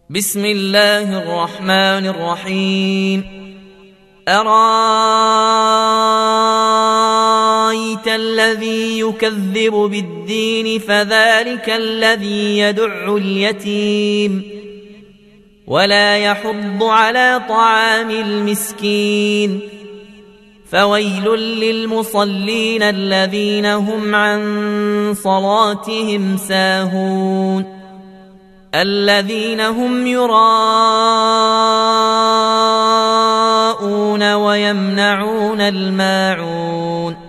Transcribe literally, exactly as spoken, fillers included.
بسم الله الرحمن الرحيم. أرأيت الذي يكذب بالدين فذلك الذي يدع اليتيم ولا يحض على طعام المسكين فويل للمصلين الذين هم عن صلاتهم ساهون الذين هم يراءون ويمنعون الماعون